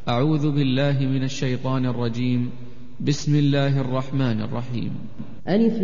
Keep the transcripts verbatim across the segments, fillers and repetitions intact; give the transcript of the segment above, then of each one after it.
أعوذ بالله من الشيطان الرجيم. بسم الله الرحمن الرحيم. ألف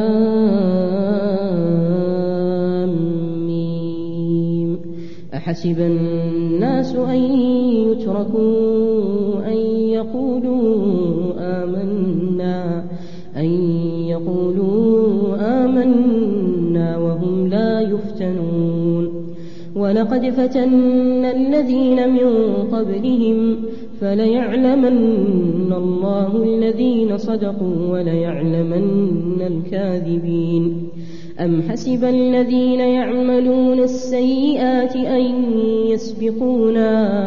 لام ميم. أحسب الناس أن يتركوا أن يقولوا آمنا أن يقولوا آمنا وهم لا يفتنون. ولقد فتنا الذين من قبلهم فليعلمن الله الذين صدقوا وليعلمن الكاذبين. أم حسب الذين يعملون السيئات أن يسبقونا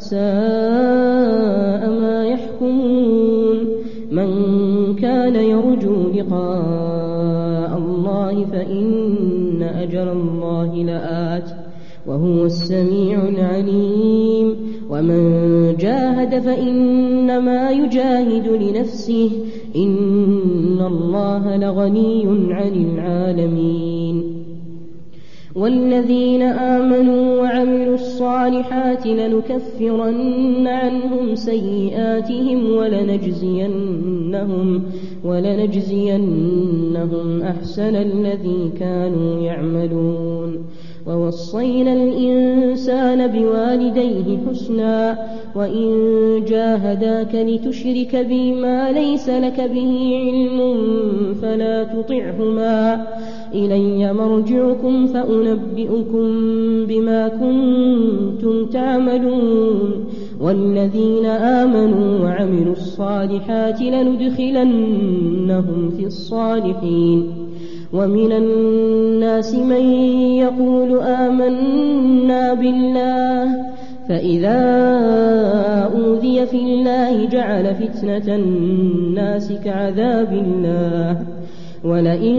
ساء ما يحكمون. من كان يرجو لقاء الله فإن أجل الله لآت وهو السميع العليم. ومن جاهد فإنما يجاهد لنفسه إن الله لغني عن العالمين. والذين آمنوا وعملوا الصالحات لنكفرن عنهم سيئاتهم ولنجزينهم, ولنجزينهم أحسن الذي كانوا يعملون. ووصينا الإنسان بوالديه حسنا وإن جاهداك لتشرك بي ما ليس لك به علم فلا تطعهما إلي مرجعكم فأنبئكم بما كنتم تعملون. والذين آمنوا وعملوا الصالحات لندخلنهم في الصالحين. ومن الناس من يقول آمنا بالله فإذا أوذي في الله جعل فتنة الناس كعذاب الله. ولئن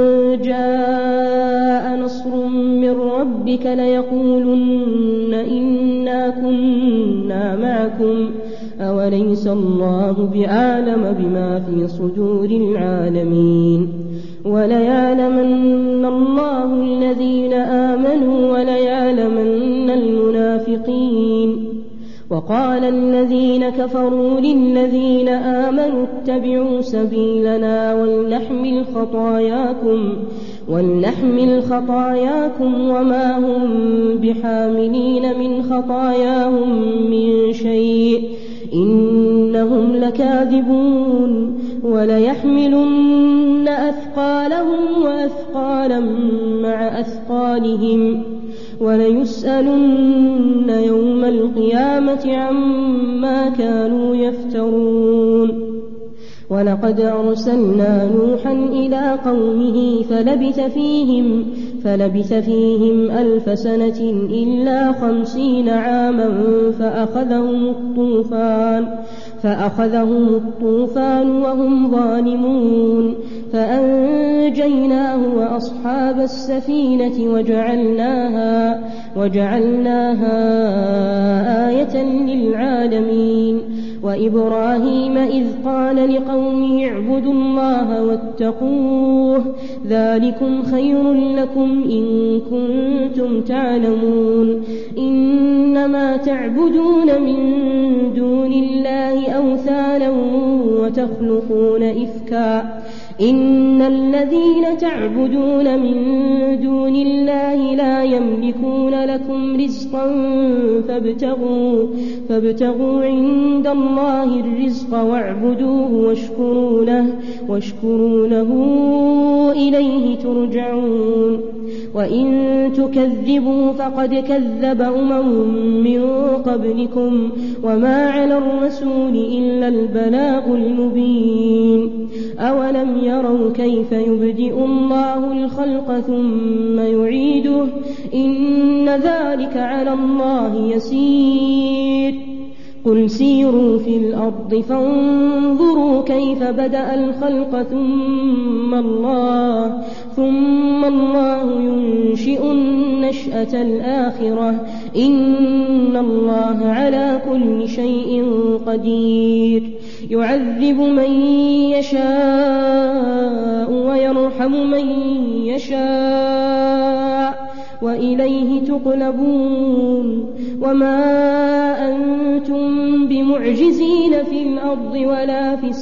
جاء نصر من ربك ليقولن إنا كنا معكم أوليس الله بأعلم بما في صدور العالمين. وليعلمن الله الذين آمنوا وليعلمن المنافقين. وقال الذين كفروا للذين آمنوا اتبعوا سبيلنا ولنحمل خطاياكم, ولنحمل خطاياكم وما هم بحاملين من خطاياهم من شيء إنهم لكاذبون. وليحملن أثقالهم وأثقالا مع أثقالهم وليسألن يوم القيامة عما كانوا يفترون. ولقد أرسلنا نوحا إلى قومه فلبث فيهم, فلبث فيهم ألف سنة إلا خمسين عاما فأخذهم الطوفان, فأخذهم الطوفان وهم ظالمون. فأنجيناه وأصحاب السفينة وجعلناها, وجعلناها آية للعالمين. وإبراهيم إذ قال لقومه اعبدوا الله واتقوه ذلكم خير لكم إن كنتم تعلمون. إنما تعبدون من دون الله أوثانا وتخلقون إفكا إن الذين تعبدون من دون الله لا يملكون لكم رزقا فابتغوا, فابتغوا عند الله الرزق واعبدوه واشكروا له, واشكروا له إليه ترجعون. وإن تكذبوا فقد كذب أمم من قبلكم وما على الرسول إلا البلاغ المبين. أولم يروا كيف يبدئ الله الخلق ثم يعيده إن ذلك على الله يسير. قل سيروا في الأرض فانظروا كيف بدأ الخلق ثم الله, ثم الله ينشئ النشأة الآخرة إن الله على كل شيء قدير. يعذب من يشاء ويرحم من يشاء وإليه تقلبون. وما أنتم بمعجزين معجزين في الأرض ولا في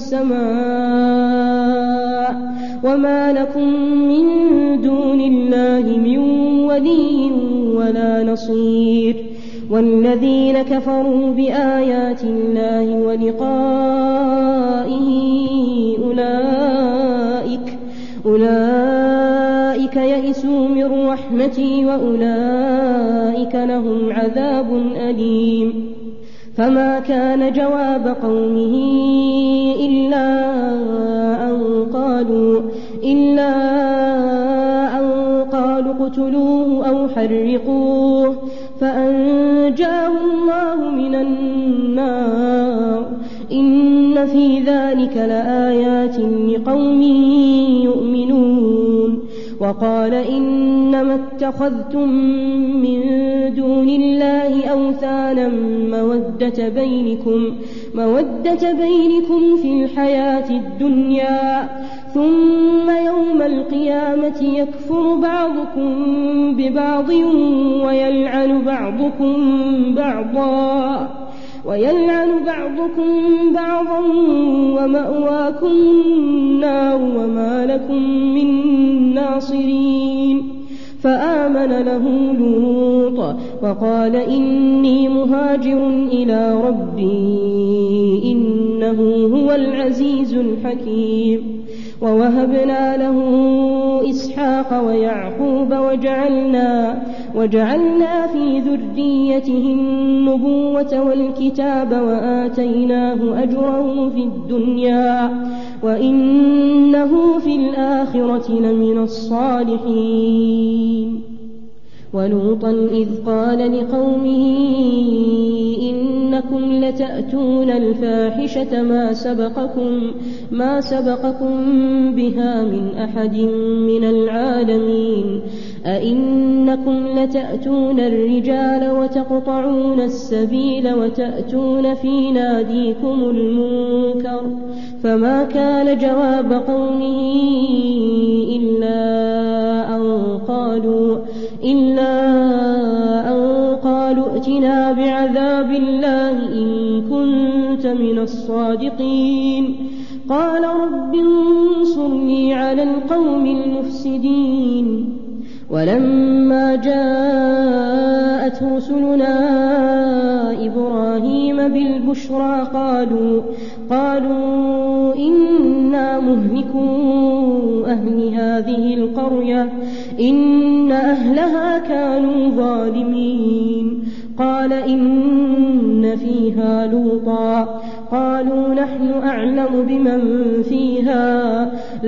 السماء وما لكم من دون الله من ولي ولا نصير والذين كفروا بآيات الله ولقائه أولئك أولئك يئسوا من رحمتي وأولئك لهم عذاب أليم فما كان جواب قومه إلا أن قالوا إلا أن قالوا اقتلوه أو حرقوه فأنجاه الله من النار إن في ذلك لآيات لقوم يؤمنون وقال إنما اتخذتم من دون الله أوثانا مودة بينكم مودة بينكم في الحياة الدنيا ثم يوم القيامة يكفر بعضكم ببعض ويلعن بعضكم بعضا ويلعن بعضكم بعضا ومأواكم النار وما لكم من ناصرين فآمن له لوط وقال إني مهاجر إلى ربي إنه هو العزيز الحكيم ووهبنا له إسحاق ويعقوب وجعلنا وجعلنا في ذريته النبوة والكتاب وآتيناه أجره في الدنيا وإنه في الآخرة لمن الصالحين ولوطا إذ قال لقومه إنكم لتأتون الفاحشة ما سبقكم ما سبقكم بها من أحد من العالمين أئنكم لتأتون الرجال وتقطعون السبيل وتأتون في ناديكم المنكر فما كان جواب قومه إلا أن قالوا إلا أن قالوا ائتنا بعذاب الله إن كنت من الصادقين قال رب انصرني على القوم المفسدين ولما جاءت رسلنا إبراهيم بالبشرى قالوا قالوا إنا مهلكو أهل هذه القرية إن أهلها كانوا ظالمين قال إن فيها لوطا قالوا نحن أعلم بمن فيها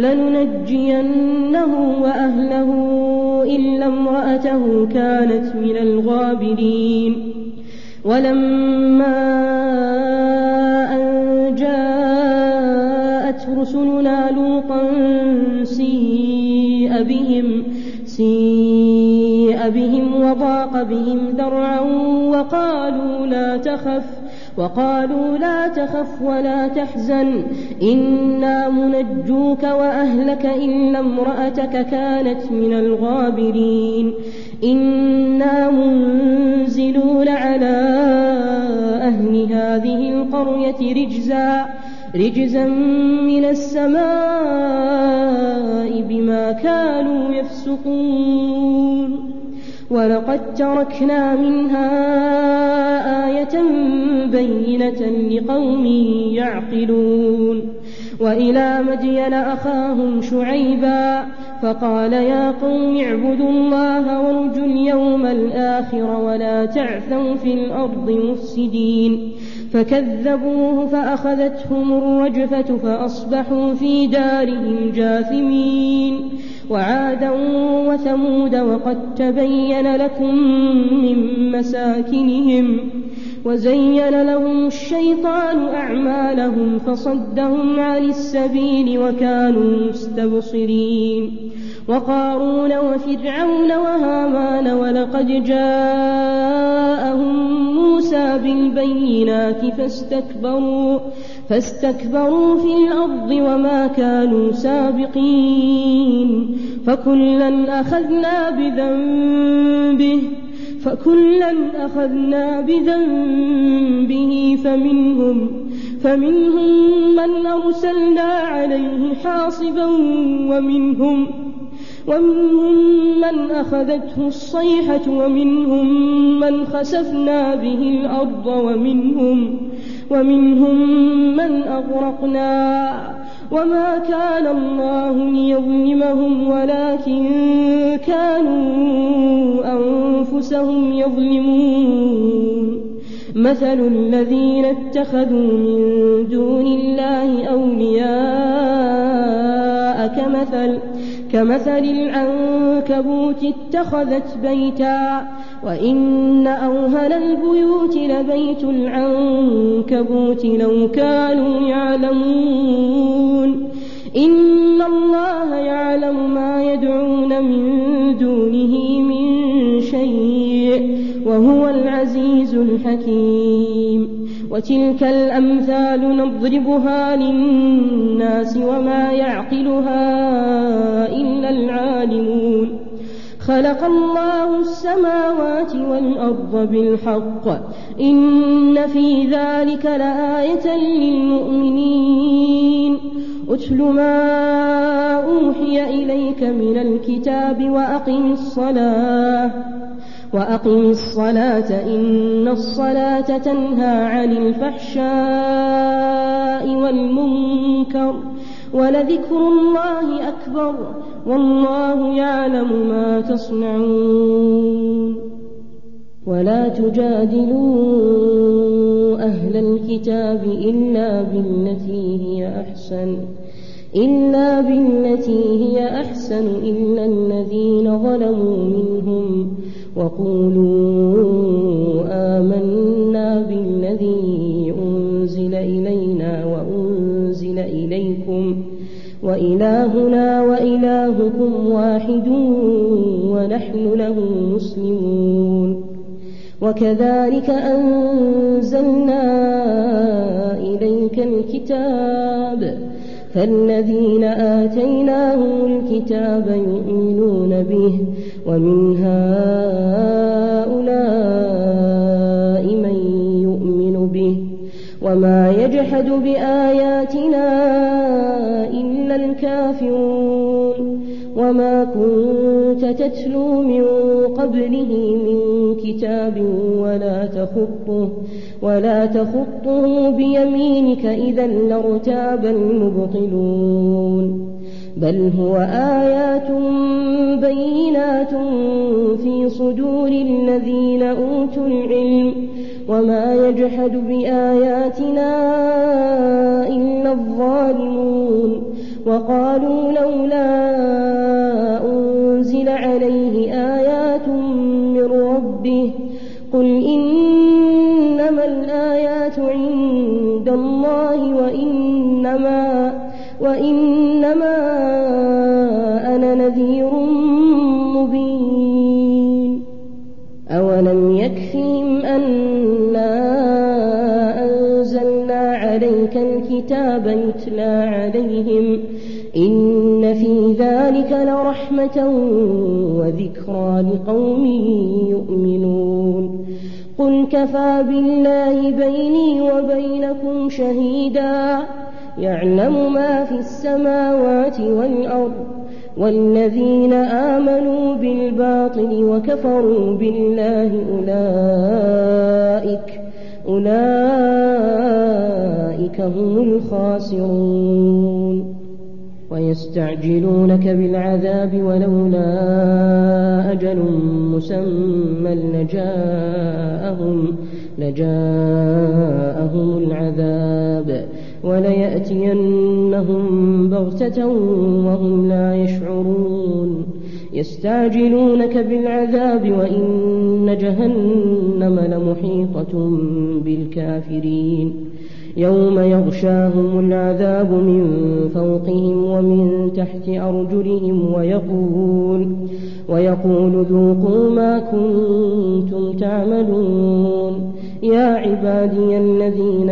لننجينه وأهله إلا امرأته كانت من الغابرين ولما أن جاءت رسلنا لوطا سيء بهم سيء بهم وضاق بهم ذرعا وقالوا لا تخف وقالوا لا تخف ولا تحزن إنا منجوك وأهلك إلا امرأتك كانت من الغابرين إنا منزلون على أهل هذه القرية رجزا رجزا من السماء بما كانوا يفسقون ولقد تركنا منها آية بينة لقوم يعقلون وإلى مدين أخاهم شعيبا فقال يا قوم اعبدوا الله وارجوا اليوم الآخر ولا تعثوا في الأرض مفسدين فكذبوه فأخذتهم الرجفة فأصبحوا في دارهم جاثمين وعادا وثمود وقد تبين لكم من مساكنهم وزين لهم الشيطان أعمالهم فصدهم عن السبيل وكانوا مستبصرين وقارون وفرعون وهامان ولقد جاءهم موسى بالبينات فاستكبروا فاستكبروا في الأرض وما كانوا سابقين فكلا أخذنا بذنبه فكلا أخذنا بذنبه فمنهم, فمنهم من أرسلنا عليه حاصبا ومنهم, ومنهم من أخذته الصيحة ومنهم من خسفنا به الأرض ومنهم, ومنهم من أغرقنا وما كان الله ليظلمهم ولكن كانوا أنفسهم يظلمون. مثل الذين اتخذوا من دون الله أولياء كمثل, كمثل العنكبوت اتخذت بيتا وإن أوهن البيوت لبيت العنكبوت لو كانوا يعلمون. إن الله يعلم ما يدعون من دونه من شيء وهو العزيز الحكيم. وتلك الأمثال نضربها للناس وما يعقلها إلا العالمون. خلق الله السماوات والأرض بالحق إن في ذلك لآية للمؤمنين. أتل ما أوحي إليك من الكتاب وأقم الصلاة وأقم الصلاة إن الصلاة تنهى عن الفحشاء والمنكر ولذكر الله أكبر والله يعلم ما تصنعون. ولا تجادلوا أهل الكتاب إلا بالتي هي أحسن إلا بالتي هي أحسن إلا الذين ظلموا منهم وقولوا آمنا بالذي أنزل إلينا وأنزل إليكم وإلهنا وإلهكم واحد ونحن له مسلمون. وكذلك أنزلنا إليك الكتاب فالذين آتيناهم الكتاب يؤمنون به ومن هؤلاء من يؤمن به وما يجحد بآياتنا إلا الكافرون. وما كنت تتلو من قبله من كتاب ولا تخطه ولا تخطه بيمينك إذا لارتاب المبطلون. بل هو آيات بينات في صدور الذين أوتوا العلم وما يجحد بآياتنا إلا الظالمون. وقالوا لولا أنزل عليه آيات من ربه قل إنما الآيات عند الله وإنما, وإنما أنا نذير مبين. أولم يكفهم أنا أنزلنا عليك الكتاب يتلى عليهم إن في ذلك لرحمة وذكرى لقوم يؤمنون. قل كفى بالله بيني وبينكم شهيدا يعلم ما في السماوات والأرض والذين آمنوا بالباطل وكفروا بالله أولئك أولئك هم الخاسرون. ويستعجلونك بالعذاب ولولا أجل مسمى لجاءهم لجاءهم العذاب وليأتينهم بغتة وهم لا يشعرون. يستعجلونك بالعذاب وإن جهنم لمحيطة بالكافرين. يوم يغشاهم العذاب من فوقهم ومن تحت أرجلهم ويقول, ويقول ذوقوا ما كنتم تعملون. يا عبادي الذين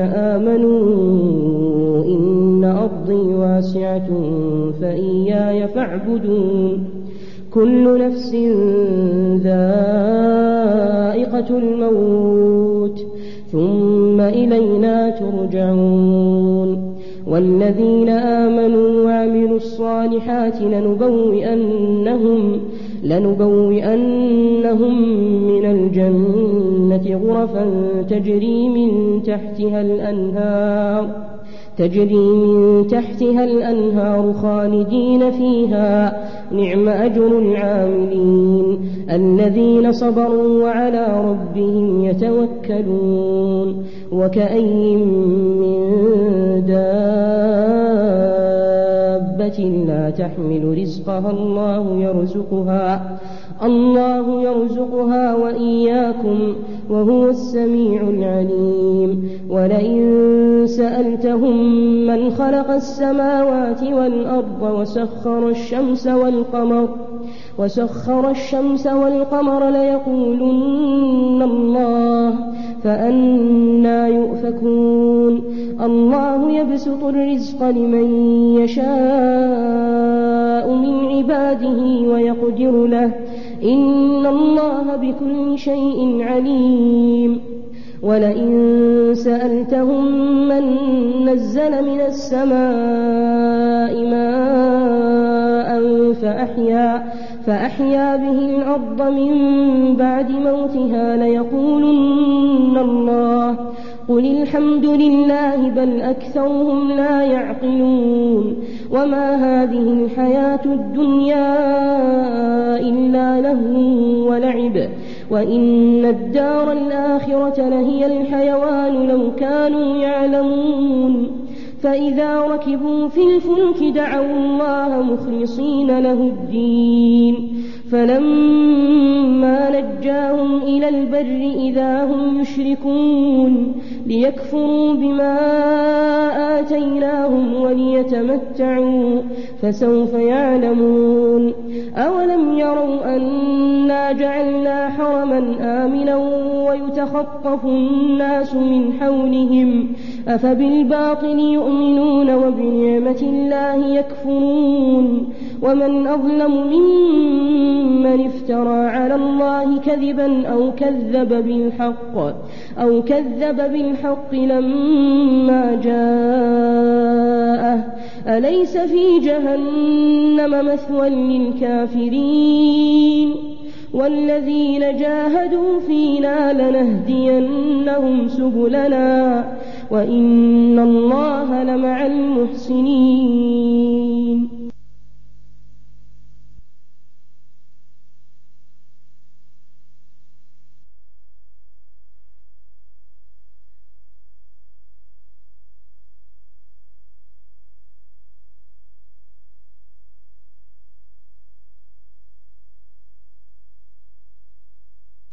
آمنوا إن أرضي واسعة فإياي فاعبدون. كل نفس ذائقة سكرات الموت ثم إلينا ترجعون والذين آمنوا وعملوا الصالحات لنبوئنهم, لنبوئنهم من الجنة غرفا تجري من تحتها الأنهار تجري من تحتها الأنهار خالدين فيها نعم أجر العاملين الذين صبروا وعلى ربهم يتوكلون وكأي من دابة لا تحمل رزقها الله يرزقها الله يرزقها وإياكم وهو السميع العليم ولئن سألتهم من خلق السماوات والأرض وسخر الشمس والقمر وسخر الشمس والقمر ليقولن الله فأنى يؤفكون الله يبسط الرزق لمن يشاء من عباده ويقدر له إن الله بكل شيء عليم ولئن سألتهم من نزل من السماء ماء فأحيا, فأحيا به الأرض من بعد موتها ليقولن الله قل الحمد لله بل أكثرهم لا يعقلون وما هذه الحياة الدنيا إلا لهو ولعب وإن الدار الآخرة لهي الحيوان لو كانوا يعلمون فإذا ركبوا في الفلك دعوا الله مخلصين له الدين فلما نجاهم إلى البر إذا هم يشركون ليكفروا بما آتيناهم وليتمتعوا فسوف يعلمون أولم يروا أنا جعلنا حرما آمنا ويتخطف الناس من حولهم أفبالباطل يؤمنون وبنعمة الله يكفرون ومن أظلم ممن افترى على الله كذبا أو كذب بالحق أو كذب بالحق لما جاءه أليس في جهنم مثوى للكافرين والذين جاهدوا فينا لنهدينهم سبلنا وإن الله لمع المحسنين